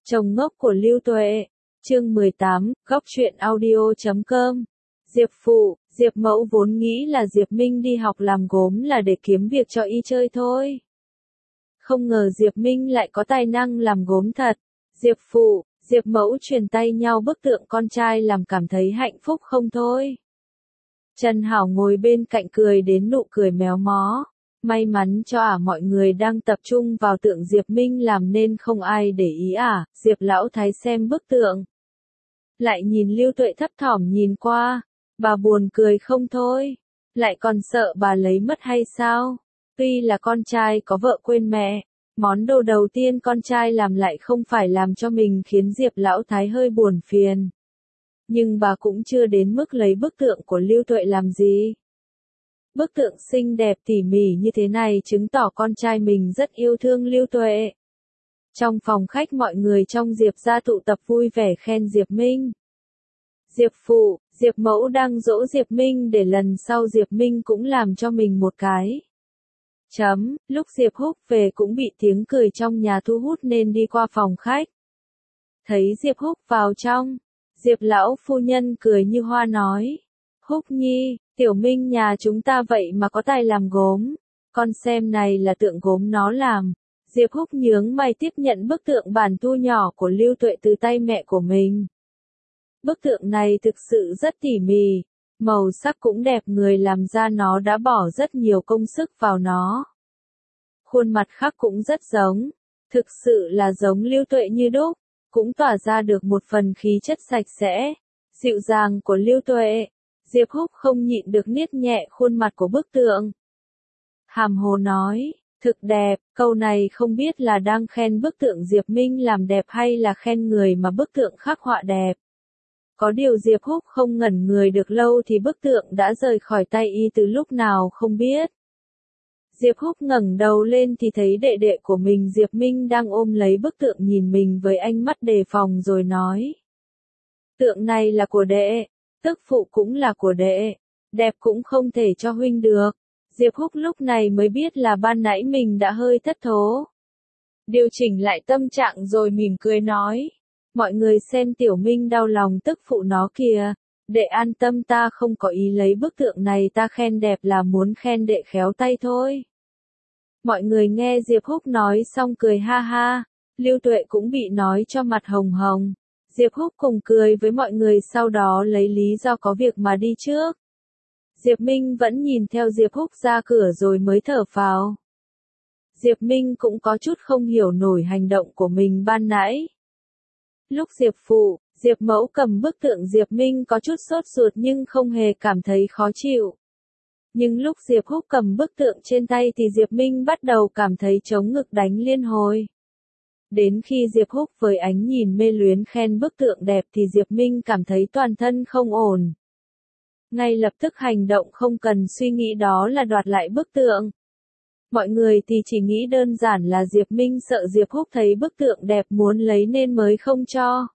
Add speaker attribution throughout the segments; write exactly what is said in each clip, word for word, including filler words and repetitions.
Speaker 1: Chồng ngốc của Lưu Tuệ. Chương mười tám, góc truyện audio chấm com. Diệp phụ, Diệp mẫu vốn nghĩ là Diệp Minh đi học làm gốm là để kiếm việc cho y chơi thôi. Không ngờ Diệp Minh lại có tài năng làm gốm thật. Diệp phụ, Diệp mẫu truyền tay nhau bức tượng con trai làm cảm thấy hạnh phúc không thôi. Trần Hảo ngồi bên cạnh cười đến nụ cười méo mó. May mắn cho ả mọi người đang tập trung vào tượng Diệp Minh làm nên không ai để ý ả. Diệp lão thái xem bức tượng. Lại nhìn Lưu Tuệ thấp thỏm nhìn qua. Bà buồn cười không thôi. Lại còn sợ bà lấy mất hay sao? Tuy là con trai có vợ quên mẹ. Món đồ đầu tiên con trai làm lại không phải làm cho mình khiến Diệp lão thái hơi buồn phiền. Nhưng bà cũng chưa đến mức lấy bức tượng của Lưu Tuệ làm gì. Bức tượng xinh đẹp tỉ mỉ như thế này chứng tỏ con trai mình rất yêu thương Lưu Tuệ. Trong phòng khách mọi người trong Diệp gia tụ tập vui vẻ khen Diệp Minh. Diệp phụ, Diệp mẫu đang dỗ Diệp Minh để lần sau Diệp Minh cũng làm cho mình một cái. Chấm, lúc Diệp Húc về cũng bị tiếng cười trong nhà thu hút nên đi qua phòng khách. Thấy Diệp Húc vào trong, Diệp lão phu nhân cười như hoa nói. Húc nhi, Tiểu Minh nhà chúng ta vậy mà có tài làm gốm. Con xem này là tượng gốm nó làm. Diệp Húc nhướng mày tiếp nhận bức tượng bản thu nhỏ của Lưu Tuệ từ tay mẹ của mình. Bức tượng này thực sự rất tỉ mỉ. Màu sắc cũng đẹp, người làm ra nó đã bỏ rất nhiều công sức vào nó. Khuôn mặt khác cũng rất giống. Thực sự là giống Lưu Tuệ như đúc. Cũng tỏa ra được một phần khí chất sạch sẽ, dịu dàng của Lưu Tuệ. Diệp Húc không nhịn được niết nhẹ khuôn mặt của bức tượng. Hàm hồ nói, thực đẹp, câu này không biết là đang khen bức tượng Diệp Minh làm đẹp hay là khen người mà bức tượng khắc họa đẹp. Có điều Diệp Húc không ngẩn người được lâu thì bức tượng đã rời khỏi tay y từ lúc nào không biết. Diệp Húc ngẩng đầu lên thì thấy đệ đệ của mình Diệp Minh đang ôm lấy bức tượng nhìn mình với ánh mắt đề phòng rồi nói. Tượng này là của đệ, tức phụ cũng là của đệ, đẹp cũng không thể cho huynh được. Diệp Húc lúc này mới biết là ban nãy mình đã hơi thất thố. Điều chỉnh lại tâm trạng rồi mỉm cười nói. Mọi người xem Tiểu Minh đau lòng tức phụ nó kìa. Đệ an tâm, ta không có ý lấy bức tượng này ta khen đẹp là muốn khen đệ khéo tay thôi. Mọi người nghe Diệp Húc nói xong cười ha ha. Lưu Tuệ cũng bị nói cho mặt hồng hồng. Diệp Húc cùng cười với mọi người sau đó lấy lý do có việc mà đi trước. Diệp Minh vẫn nhìn theo Diệp Húc ra cửa rồi mới thở phào. Diệp Minh cũng có chút không hiểu nổi hành động của mình ban nãy. Lúc Diệp phụ, Diệp mẫu cầm bức tượng Diệp Minh có chút sốt ruột nhưng không hề cảm thấy khó chịu. Nhưng lúc Diệp Húc cầm bức tượng trên tay thì Diệp Minh bắt đầu cảm thấy trống ngực đánh liên hồi. Đến khi Diệp Húc với ánh nhìn mê luyến khen bức tượng đẹp thì Diệp Minh cảm thấy toàn thân không ổn. Ngay lập tức hành động không cần suy nghĩ đó là đoạt lại bức tượng. Mọi người thì chỉ nghĩ đơn giản là Diệp Minh sợ Diệp Húc thấy bức tượng đẹp muốn lấy nên mới không cho.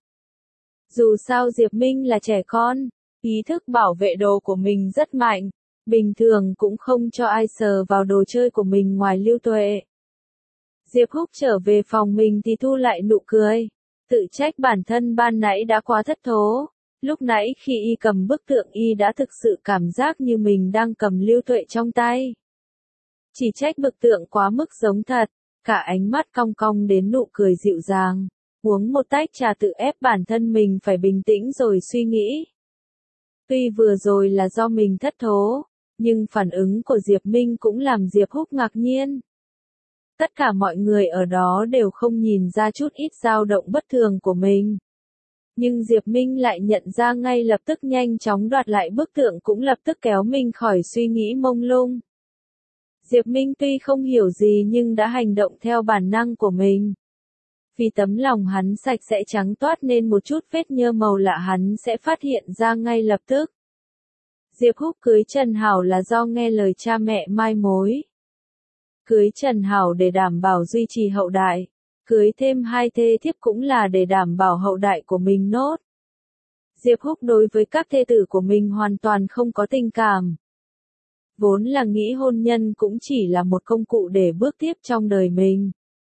Speaker 1: Dù sao Diệp Minh là trẻ con, ý thức bảo vệ đồ của mình rất mạnh, bình thường cũng không cho ai sờ vào đồ chơi của mình ngoài Lưu Tuệ. Diệp Húc trở về phòng mình thì thu lại nụ cười, tự trách bản thân ban nãy đã quá thất thố. Lúc nãy khi y cầm bức tượng y đã thực sự cảm giác như mình đang cầm Lưu Tuệ trong tay. Chỉ trách bức tượng quá mức giống thật, cả ánh mắt cong cong đến nụ cười dịu dàng. Uống một tách trà tự ép bản thân mình phải bình tĩnh rồi suy nghĩ. Tuy vừa rồi là do mình thất thố, nhưng phản ứng của Diệp Minh cũng làm Diệp Húc ngạc nhiên. Tất cả mọi người ở đó đều không nhìn ra chút ít dao động bất thường của mình. Nhưng Diệp Minh lại nhận ra ngay lập tức nhanh chóng đoạt lại bức tượng cũng lập tức kéo mình khỏi suy nghĩ mông lung. Diệp Minh tuy không hiểu gì nhưng đã hành động theo bản năng của mình. Vì tấm lòng hắn sạch sẽ trắng toát nên một chút vết nhơ màu lạ hắn sẽ phát hiện ra ngay lập tức. Diệp Húc cưới Trần Hảo là do nghe lời cha mẹ mai mối. Cưới Trần Hảo để đảm bảo duy trì hậu đại. Cưới thêm hai thê thiếp cũng là để đảm bảo hậu đại của mình nốt. Diệp Húc đối với các thê tử của mình hoàn toàn không có tình cảm. Vốn là nghĩ hôn nhân cũng chỉ là một công cụ để bước tiếp trong đời mình.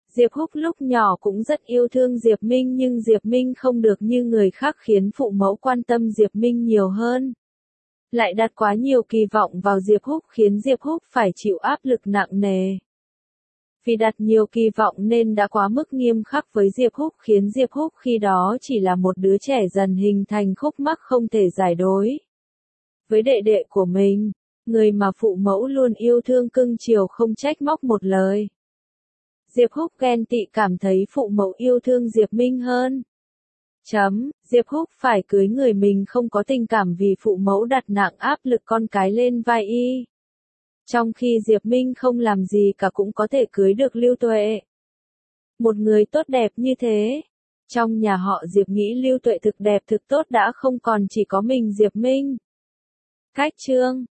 Speaker 1: Diệp Húc lúc nhỏ cũng rất yêu thương Diệp Minh nhưng Diệp Minh không được như người khác khiến phụ mẫu quan tâm Diệp Minh nhiều hơn. Lại đặt quá nhiều kỳ vọng vào Diệp Húc khiến Diệp Húc phải chịu áp lực nặng nề. Vì đặt nhiều kỳ vọng nên đã quá mức nghiêm khắc với Diệp Húc khiến Diệp Húc khi đó chỉ là một đứa trẻ dần hình thành khúc mắc không thể giải đối. Với đệ đệ của mình, người mà phụ mẫu luôn yêu thương cưng chiều không trách móc một lời. Diệp Húc ghen tị cảm thấy phụ mẫu yêu thương Diệp Minh hơn. Chấm, Diệp Húc phải cưới người mình không có tình cảm vì phụ mẫu đặt nặng áp lực con cái lên vai y. Trong khi Diệp Minh không làm gì cả cũng có thể cưới được Lưu Tuệ. Một người tốt đẹp như thế. Trong nhà họ Diệp nghĩ Lưu Tuệ thực đẹp thực tốt đã không còn chỉ có mình Diệp Minh. Cách chương